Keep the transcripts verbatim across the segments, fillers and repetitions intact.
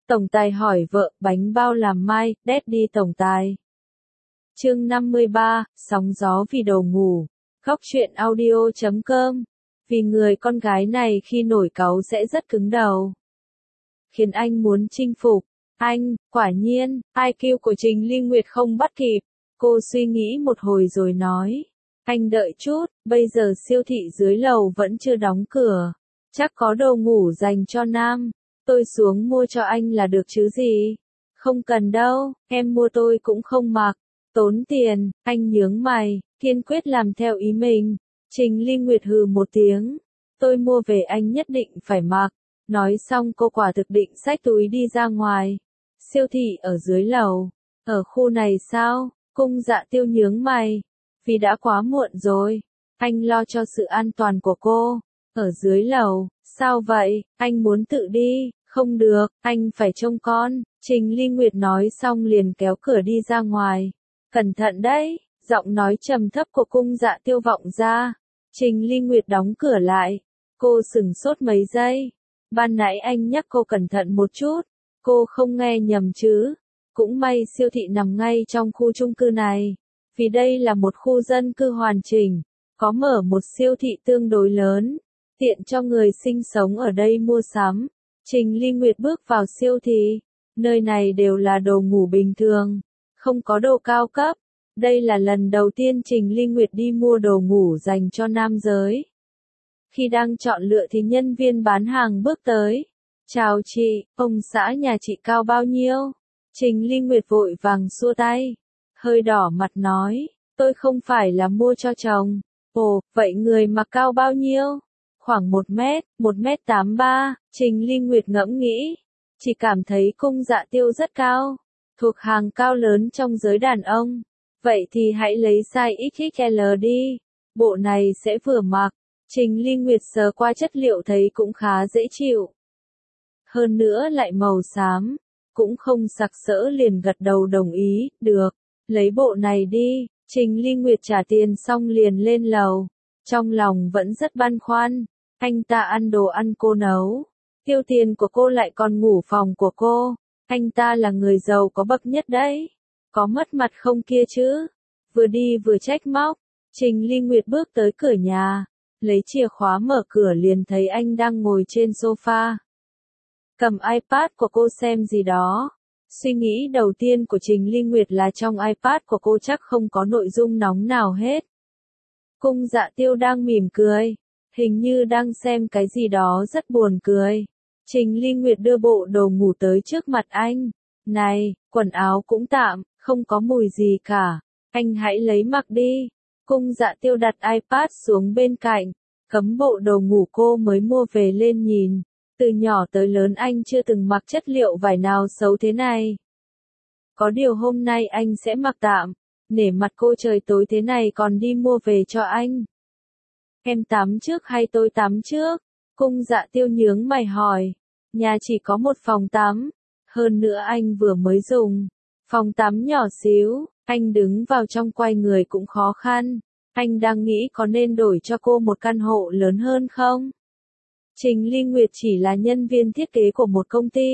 Tổng tài hỏi vợ, bánh bao làm mai, Daddy tổng tài. Chương năm mươi ba, sóng gió vì đồ ngủ. Góc truyện audio chấm com. Vì người con gái này khi nổi cáu sẽ rất cứng đầu. Khiến anh muốn chinh phục. Anh, quả nhiên, i kiu của Trình Ly Nguyệt không bắt kịp. Cô suy nghĩ một hồi rồi nói. Anh đợi chút, bây giờ siêu thị dưới lầu vẫn chưa đóng cửa. Chắc có đồ ngủ dành cho nam. Tôi xuống mua cho anh là được chứ gì? Không cần đâu, em mua tôi cũng không mặc. Tốn tiền, anh nhướng mày, kiên quyết làm theo ý mình. Trình Ly Nguyệt hừ một tiếng. Tôi mua về anh nhất định phải mặc. Nói xong cô quả thực định xách túi đi ra ngoài. Siêu thị ở dưới lầu. Ở khu này sao? Cung Dạ Tiêu nhướng mày. Vì đã quá muộn rồi. Anh lo cho sự an toàn của cô. Ở dưới lầu, sao vậy? Anh muốn tự đi. Không được, anh phải trông con. Trình Ly Nguyệt nói xong liền kéo cửa đi ra ngoài. Cẩn thận đấy, giọng nói trầm thấp của Cung Dạ Tiêu vọng ra. Trình Ly Nguyệt đóng cửa lại. Cô sửng sốt mấy giây. Ban nãy anh nhắc cô cẩn thận một chút. Cô không nghe nhầm chứ. Cũng may siêu thị nằm ngay trong khu chung cư này. Vì đây là một khu dân cư hoàn chỉnh. Có mở một siêu thị tương đối lớn. Tiện cho người sinh sống ở đây mua sắm. Trình Ly Nguyệt bước vào siêu thị. Nơi này đều là đồ ngủ bình thường. Không có đồ cao cấp. Đây là lần đầu tiên Trình Ly Nguyệt đi mua đồ ngủ dành cho nam giới. Khi đang chọn lựa thì nhân viên bán hàng bước tới. Chào chị, ông xã nhà chị cao bao nhiêu? Trình Ly Nguyệt vội vàng xua tay. Hơi đỏ mặt nói, tôi không phải là mua cho chồng. Ồ, vậy người mặc cao bao nhiêu? Khoảng một mét, một mét tám ba, Trình Ly Nguyệt ngẫm nghĩ. Chỉ cảm thấy Cung Dạ Tiêu rất cao. Thuộc hàng cao lớn trong giới đàn ông. Vậy thì hãy lấy size ích ích lờ đi. Bộ này sẽ vừa mặc. Trình Ly Nguyệt sờ qua chất liệu thấy cũng khá dễ chịu. Hơn nữa lại màu xám. Cũng không sặc sỡ liền gật đầu đồng ý, được. Lấy bộ này đi. Trình Ly Nguyệt trả tiền xong liền lên lầu. Trong lòng vẫn rất băn khoăn. Anh ta ăn đồ ăn cô nấu. Tiêu tiền của cô lại còn ngủ phòng của cô. Anh ta là người giàu có bậc nhất đấy. Có mất mặt không kia chứ? Vừa đi vừa trách móc. Trình Ly Nguyệt bước tới cửa nhà. Lấy chìa khóa mở cửa liền thấy anh đang ngồi trên sofa. Cầm iPad của cô xem gì đó. Suy nghĩ đầu tiên của Trình Ly Nguyệt là trong iPad của cô chắc không có nội dung nóng nào hết. Cung Dạ Tiêu đang mỉm cười. Hình như đang xem cái gì đó rất buồn cười. Trình Ly Nguyệt đưa bộ đồ ngủ tới trước mặt anh. Này, quần áo cũng tạm, không có mùi gì cả. Anh hãy lấy mặc đi. Cung Dạ Tiêu đặt iPad xuống bên cạnh. Cấm bộ đồ ngủ cô mới mua về lên nhìn. Từ nhỏ tới lớn anh chưa từng mặc chất liệu vải nào xấu thế này. Có điều hôm nay anh sẽ mặc tạm. Nể mặt cô trời tối thế này còn đi mua về cho anh. Em tắm trước hay tôi tắm trước? Cung Dạ Tiêu nhướng mày hỏi. Nhà chỉ có một phòng tắm. Hơn nữa anh vừa mới dùng. Phòng tắm nhỏ xíu. Anh đứng vào trong quay người cũng khó khăn. Anh đang nghĩ có nên đổi cho cô một căn hộ lớn hơn không? Trình Ly Nguyệt chỉ là nhân viên thiết kế của một công ty.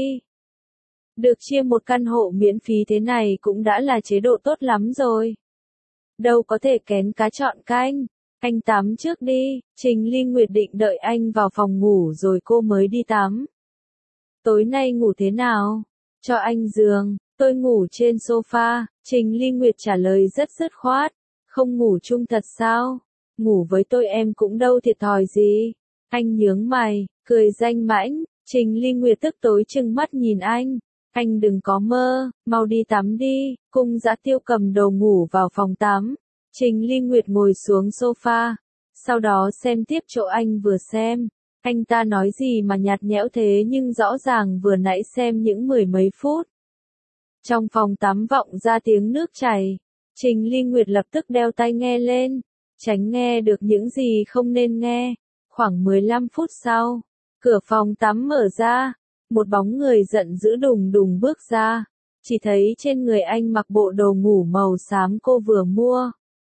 Được chia một căn hộ miễn phí thế này cũng đã là chế độ tốt lắm rồi. Đâu có thể kén cá chọn canh. Anh tắm trước đi. Trình Ly Nguyệt định đợi anh vào phòng ngủ rồi cô mới đi tắm. Tối nay ngủ thế nào? Cho anh giường. Tôi ngủ trên sofa. Trình Ly Nguyệt trả lời rất dứt khoát. Không ngủ chung thật sao? Ngủ với tôi em cũng đâu thiệt thòi gì. Anh nhướng mày, cười danh mãnh. Trình Ly Nguyệt tức tối trừng mắt nhìn anh. Anh đừng có mơ, mau đi tắm đi. Cung Dạ Tiêu cầm đồ ngủ vào phòng tắm. Trình Ly Nguyệt ngồi xuống sofa. Sau đó xem tiếp chỗ anh vừa xem. Anh ta nói gì mà nhạt nhẽo thế nhưng rõ ràng vừa nãy xem những mười mấy phút. Trong phòng tắm vọng ra tiếng nước chảy. Trình Ly Nguyệt lập tức đeo tai nghe lên. Tránh nghe được những gì không nên nghe. Khoảng mười lăm phút sau, cửa phòng tắm mở ra. Một bóng người giận dữ đùng đùng bước ra. Chỉ thấy trên người anh mặc bộ đồ ngủ màu xám cô vừa mua.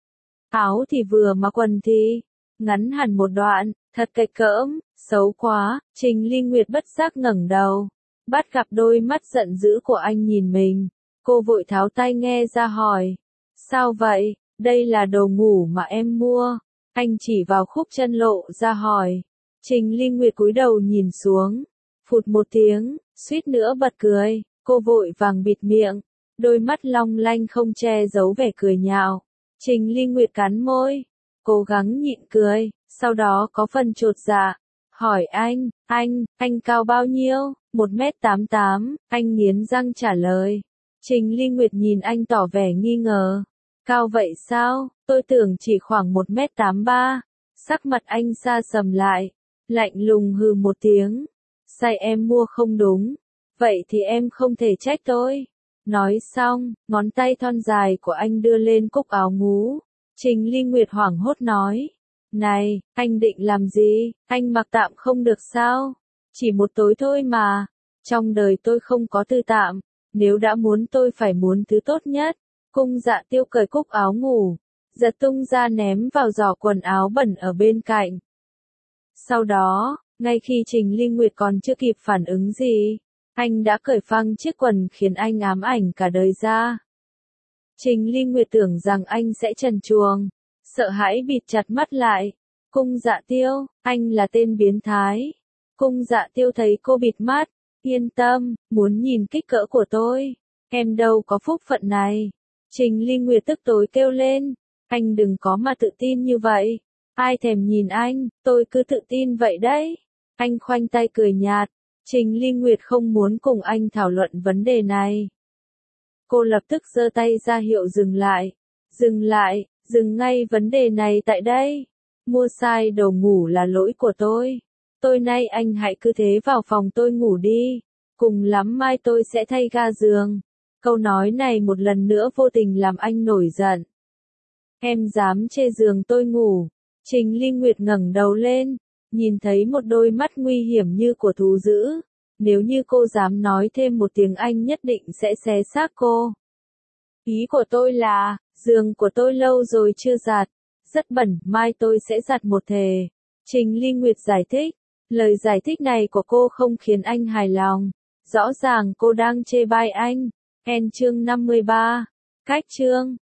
Áo thì vừa mà quần thì ngắn hẳn một đoạn, thật kịch cỡm, xấu quá. Trình Ly Nguyệt bất giác ngẩng đầu. bắt gặp đôi mắt giận dữ của anh nhìn mình. Cô vội tháo tai nghe ra hỏi. Sao vậy, đây là đồ ngủ mà em mua. Anh chỉ vào khúc chân lộ ra hỏi. Trình Ly Nguyệt cúi đầu nhìn xuống. Phụt một tiếng, suýt nữa bật cười. Cô vội vàng bịt miệng. Đôi mắt long lanh không che giấu vẻ cười nhạo. Trình Ly Nguyệt cắn môi. Cố gắng nhịn cười. Sau đó có phần chột dạ. Hỏi anh, anh, anh cao bao nhiêu? một mét tám tám, anh nghiến răng trả lời. Trình Ly Nguyệt nhìn anh tỏ vẻ nghi ngờ. Cao vậy sao, tôi tưởng chỉ khoảng một mét tám ba. Sắc mặt anh sa sầm lại, lạnh lùng hừ một tiếng. Sai em mua không đúng, vậy thì em không thể trách tôi. Nói xong, ngón tay thon dài của anh đưa lên cúc áo ngú. Trình Ly Nguyệt hoảng hốt nói. Này, anh định làm gì, anh mặc tạm không được sao? Chỉ một tối thôi mà. Trong đời tôi không có tư tạm, nếu đã muốn tôi phải muốn thứ tốt nhất. Cung Dạ Tiêu cởi cúc áo ngủ, giật tung ra ném vào giỏ quần áo bẩn ở bên cạnh. Sau đó, ngay khi Trình Ly Nguyệt còn chưa kịp phản ứng gì, anh đã cởi phăng chiếc quần khiến anh ám ảnh cả đời ra. Trình Ly Nguyệt tưởng rằng anh sẽ trần truồng, sợ hãi bịt chặt mắt lại. Cung Dạ Tiêu, anh là tên biến thái. Cung Dạ Tiêu thấy cô bịt mắt, yên tâm, muốn nhìn kích cỡ của tôi, em đâu có phúc phận này. Trình Ly Nguyệt tức tối kêu lên, anh đừng có mà tự tin như vậy, ai thèm nhìn anh, tôi cứ tự tin vậy đấy. Anh khoanh tay cười nhạt, Trình Ly Nguyệt không muốn cùng anh thảo luận vấn đề này. Cô lập tức giơ tay ra hiệu dừng lại, dừng lại, dừng ngay vấn đề này tại đây. Mua sai đồ ngủ là lỗi của tôi. Tối nay anh hãy cứ thế vào phòng tôi ngủ đi, cùng lắm mai tôi sẽ thay ga giường. Câu nói này một lần nữa vô tình làm anh nổi giận. Em dám chê giường tôi ngủ? Trình Ly Nguyệt ngẩng đầu lên, nhìn thấy một đôi mắt nguy hiểm như của thú dữ. Nếu như cô dám nói thêm một tiếng anh nhất định sẽ xé xác cô. Ý của tôi là, giường của tôi lâu rồi chưa giặt, rất bẩn, mai tôi sẽ giặt một thề. Trình Ly Nguyệt giải thích. Lời giải thích này của cô không khiến anh hài lòng. Rõ ràng cô đang chê bai anh. End chương năm mươi ba. Cách chương.